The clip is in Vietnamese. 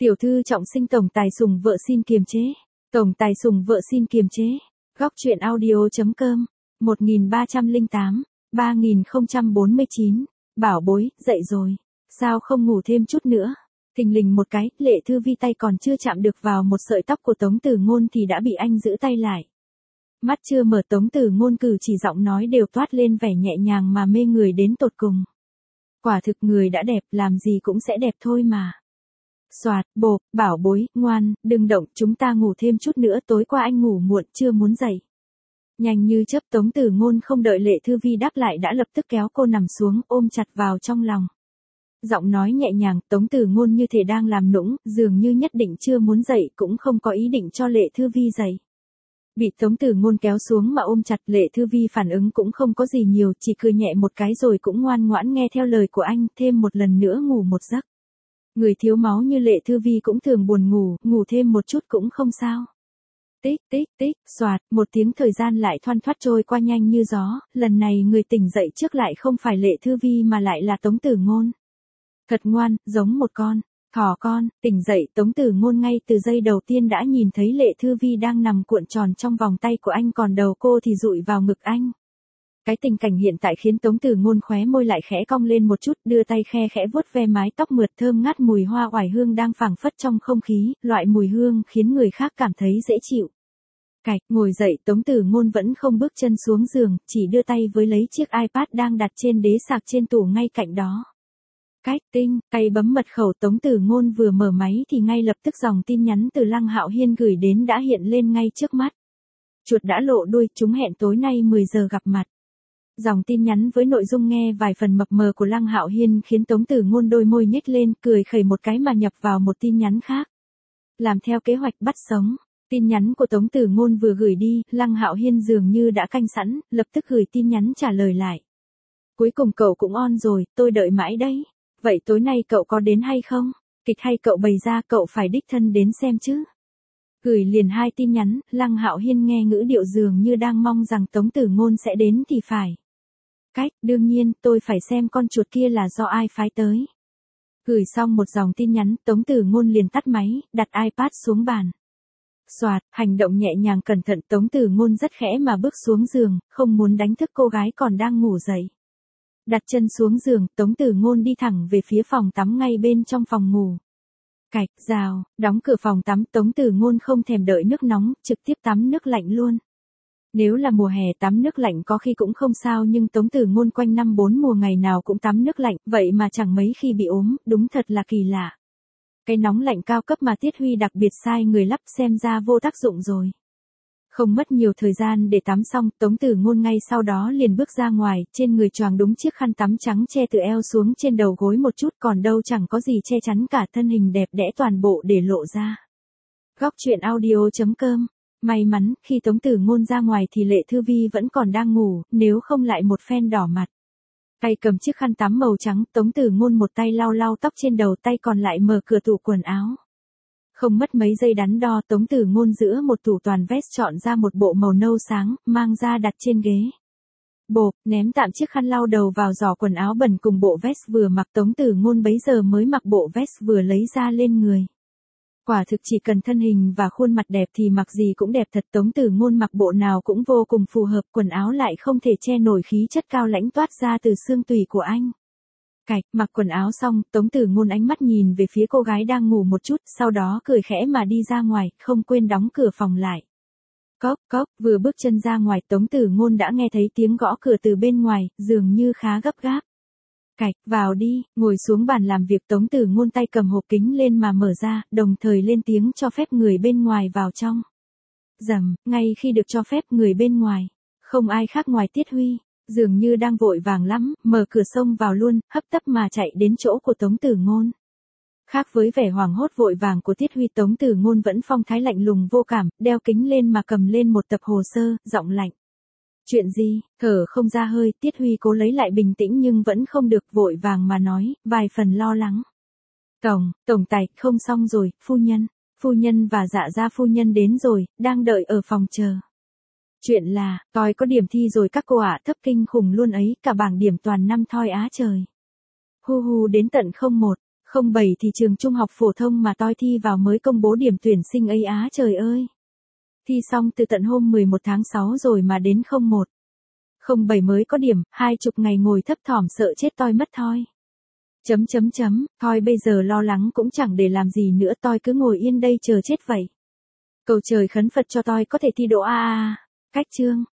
Tiểu thư trọng sinh tổng tài sủng vợ xin kiềm chế. Tổng tài sủng vợ xin kiềm chế. Góc truyện audio.com 1308 3049. Bảo bối, dậy rồi. Sao không ngủ thêm chút nữa? Thình lình một cái, Lệ Thư Vi tay còn chưa chạm được vào một sợi tóc của Tống Tử Ngôn thì đã bị anh giữ tay lại. Mắt chưa mở, Tống Tử Ngôn cử chỉ giọng nói đều toát lên vẻ nhẹ nhàng mà mê người đến tột cùng. Quả thực người đã đẹp, làm gì cũng sẽ đẹp thôi mà. Soạt, bộp, bảo bối, ngoan, đừng động, chúng ta ngủ thêm chút nữa, tối qua anh ngủ muộn, chưa muốn dậy. Nhanh như chớp, Tống Tử Ngôn không đợi Lệ Thư Vi đáp lại đã lập tức kéo cô nằm xuống, ôm chặt vào trong lòng. Giọng nói nhẹ nhàng, Tống Tử Ngôn như thể đang làm nũng, dường như nhất định chưa muốn dậy, cũng không có ý định cho Lệ Thư Vi dậy. Bị Tống Tử Ngôn kéo xuống mà ôm chặt, Lệ Thư Vi phản ứng cũng không có gì nhiều, chỉ cười nhẹ một cái rồi cũng ngoan ngoãn nghe theo lời của anh, thêm một lần nữa ngủ một giấc. Người thiếu máu như Lệ Thư Vi cũng thường buồn ngủ, ngủ thêm một chút cũng không sao. Tích tích tích, soạt, một tiếng thời gian lại thoăn thoắt trôi qua nhanh như gió, lần này người tỉnh dậy trước lại không phải Lệ Thư Vi mà lại là Tống Tử Ngôn. Thật ngoan, giống một con thỏ con. Tỉnh dậy, Tống Tử Ngôn ngay từ giây đầu tiên đã nhìn thấy Lệ Thư Vi đang nằm cuộn tròn trong vòng tay của anh, còn đầu cô thì dụi vào ngực anh. Cái tình cảnh hiện tại khiến Tống Tử Ngôn khóe môi lại khẽ cong lên một chút, đưa tay khe khẽ vuốt ve mái tóc mượt thơm ngát mùi hoa oải hương đang phảng phất trong không khí, loại mùi hương khiến người khác cảm thấy dễ chịu. Cạch, ngồi dậy, Tống Tử Ngôn vẫn không bước chân xuống giường, chỉ đưa tay với lấy chiếc iPad đang đặt trên đế sạc trên tủ ngay cạnh đó. Cách tinh, tay bấm mật khẩu, Tống Tử Ngôn vừa mở máy thì ngay lập tức dòng tin nhắn từ Lăng Hạo Hiên gửi đến đã hiện lên ngay trước mắt. Chuột đã lộ đuôi, chúng hẹn tối nay 10 giờ gặp mặt. Dòng tin nhắn với nội dung nghe vài phần mập mờ của Lăng Hạo Hiên khiến Tống Tử Ngôn đôi môi nhếch lên, cười khẩy một cái mà nhập vào một tin nhắn khác. Làm theo kế hoạch bắt sống. Tin nhắn của Tống Tử Ngôn vừa gửi đi, Lăng Hạo Hiên dường như đã canh sẵn, lập tức gửi tin nhắn trả lời lại. Cuối cùng cậu cũng on rồi, tôi đợi mãi đấy. Vậy tối nay cậu có đến hay không? Kịch hay cậu bày ra, cậu phải đích thân đến xem chứ. Gửi liền 2 tin nhắn, Lăng Hạo Hiên nghe ngữ điệu dường như đang mong rằng Tống Tử Ngôn sẽ đến thì phải. Cách, đương nhiên, tôi phải xem con chuột kia là do ai phái tới. Gửi xong một dòng tin nhắn, Tống Tử Ngôn liền tắt máy, đặt iPad xuống bàn. Soạt, hành động nhẹ nhàng cẩn thận, Tống Tử Ngôn rất khẽ mà bước xuống giường, không muốn đánh thức cô gái còn đang ngủ dậy. Đặt chân xuống giường, Tống Tử Ngôn đi thẳng về phía phòng tắm ngay bên trong phòng ngủ. Cạch, rào, đóng cửa phòng tắm, Tống Tử Ngôn không thèm đợi nước nóng, trực tiếp tắm nước lạnh luôn. Nếu là mùa hè tắm nước lạnh có khi cũng không sao, nhưng Tống Tử Ngôn quanh năm 4 mùa ngày nào cũng tắm nước lạnh, vậy mà chẳng mấy khi bị ốm, đúng thật là kỳ lạ. Cái nóng lạnh cao cấp mà Tiết Huy đặc biệt sai người lắp xem ra vô tác dụng rồi. Không mất nhiều thời gian để tắm xong, Tống Tử Ngôn ngay sau đó liền bước ra ngoài, trên người choàng đúng chiếc khăn tắm trắng che từ eo xuống trên đầu gối một chút, còn đâu chẳng có gì che chắn cả, thân hình đẹp đẽ toàn bộ để lộ ra. Góc truyện audio.com. May mắn, khi Tống Tử Ngôn ra ngoài thì Lệ Thư Vi vẫn còn đang ngủ, nếu không lại một phen đỏ mặt. Tay cầm chiếc khăn tắm màu trắng, Tống Tử Ngôn một tay lau lau tóc trên đầu, tay còn lại mở cửa tủ quần áo. Không mất mấy giây đắn đo, Tống Tử Ngôn giữa một tủ toàn vest chọn ra một bộ màu nâu sáng, mang ra đặt trên ghế. Bộp, ném tạm chiếc khăn lau đầu vào giỏ quần áo bẩn cùng bộ vest vừa mặc, Tống Tử Ngôn bấy giờ mới mặc bộ vest vừa lấy ra lên người. Quả thực chỉ cần thân hình và khuôn mặt đẹp thì mặc gì cũng đẹp thật, Tống Tử Ngôn mặc bộ nào cũng vô cùng phù hợp, quần áo lại không thể che nổi khí chất cao lãnh toát ra từ xương tủy của anh. Cạch, mặc quần áo xong, Tống Tử Ngôn ánh mắt nhìn về phía cô gái đang ngủ một chút, sau đó cười khẽ mà đi ra ngoài, không quên đóng cửa phòng lại. Cốc cốc, vừa bước chân ra ngoài, Tống Tử Ngôn đã nghe thấy tiếng gõ cửa từ bên ngoài, dường như khá gấp gáp. Cạch, vào đi, ngồi xuống bàn làm việc, Tống Tử Ngôn tay cầm hộp kính lên mà mở ra, đồng thời lên tiếng cho phép người bên ngoài vào trong. Rầm, ngay khi được cho phép, người bên ngoài, không ai khác ngoài Tiết Huy, dường như đang vội vàng lắm, mở cửa xông vào luôn, hấp tấp mà chạy đến chỗ của Tống Tử Ngôn. Khác với vẻ hoảng hốt vội vàng của Tiết Huy, Tống Tử Ngôn vẫn phong thái lạnh lùng vô cảm, đeo kính lên mà cầm lên một tập hồ sơ, giọng lạnh. Chuyện gì? Thở không ra hơi, Tiết Huy cố lấy lại bình tĩnh nhưng vẫn không được, vội vàng mà nói, vài phần lo lắng. Tổng tài, không xong rồi, phu nhân và Dạ gia phu nhân đến rồi, đang đợi ở phòng chờ. Chuyện là, tôi có điểm thi rồi các cô ạ, thấp kinh khủng luôn ấy, cả bảng điểm toàn 5 thoi á trời. Hu hu đến tận 01, 07 thì trường trung học phổ thông mà tôi thi vào mới công bố điểm tuyển sinh ấy á trời ơi. Thi xong từ tận hôm 11 tháng 6 rồi mà đến 01. 07 mới có điểm, 20 ngày ngồi thấp thỏm sợ chết tôi mất thôi. Thôi bây giờ lo lắng cũng chẳng để làm gì nữa, tôi cứ ngồi yên đây chờ chết vậy. Cầu trời khấn Phật cho tôi có thể thi đỗ A. Cách chương.